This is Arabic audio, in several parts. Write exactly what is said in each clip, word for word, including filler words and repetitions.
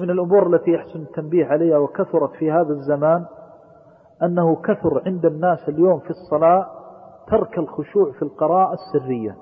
من الأمور التي يحسن التنبيه عليها وكثرت في هذا الزمان أنه كثر عند الناس اليوم في الصلاة ترك الخشوع في القراءة السرية،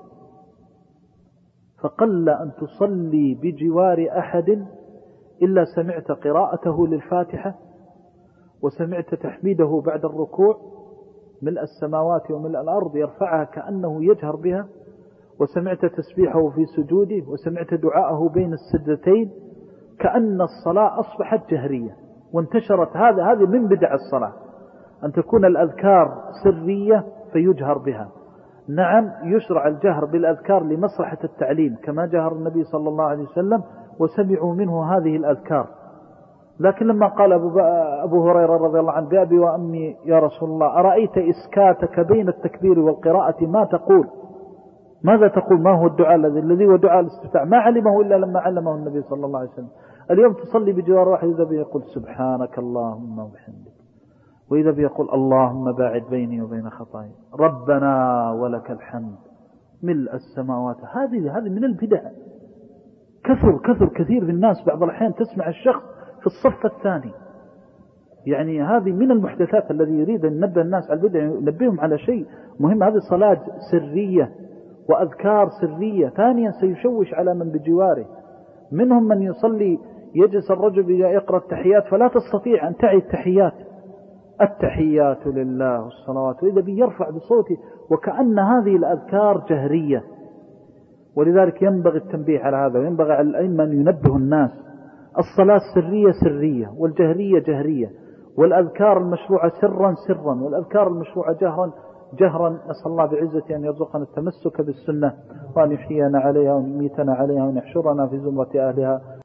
فقل أن تصلي بجوار أحد إلا سمعت قراءته للفاتحة وسمعت تحميده بعد الركوع ملء السماوات وملء الأرض يرفعها كأنه يجهر بها، وسمعت تسبيحه في سجوده، وسمعت دعاءه بين السجدتين، كأن الصلاة أصبحت جهرية وانتشرت. هذا هذه من بدع الصلاة أن تكون الأذكار سرية فيجهر بها. نعم يشرع الجهر بالأذكار لمصلحة التعليم كما جهر النبي صلى الله عليه وسلم وسمعوا منه هذه الأذكار، لكن لما قال أبو, أبو هريرة رضي الله عنه بأبي وأمي يا رسول الله أرأيت إسكاتك بين التكبير والقراءة ما تقول؟ ماذا تقول؟ ما هو الدعاء الذي الذي هو دعاء الاستفتاح؟ ما علمه إلا لما علمه النبي صلى الله عليه وسلم. اليوم تصلي بجوار واحد إذا بيقول سبحانك اللهم وبحمدك، وإذا بيقول اللهم باعد بيني وبين خطاياي، ربنا ولك الحمد ملء السماوات. هذه هذه من البدع. كثر كثر كثير في الناس. بعض الأحيان تسمع الشخص في الصف الثاني، يعني هذه من المحدثات الذي يريد أن ننبه الناس على البدع، ينبههم على شيء مهم. هذه صلاة سرية وأذكار سرية. ثانيا سيشوش على من بجواره. منهم من يصلي يجلس الرجل يقرأ التحيات فلا تستطيع أن تعي التحيات، التحيات لله والصلوات، وإذا بيرفع بصوته وكأن هذه الأذكار جهرية. ولذلك ينبغي التنبيه على هذا، وينبغي على الأئمة أن ينبهوا الناس. الصلاة السرية سرية، والجهرية جهرية، والأذكار المشروعة سرا سرا، والأذكار المشروعة جهرا جهرا. نسأل الله بعزة أن يرزقنا التمسك بالسنة، وأن يحيينا عليها وأن يميتنا عليها وأن يحشرنا في زمرة أهلها.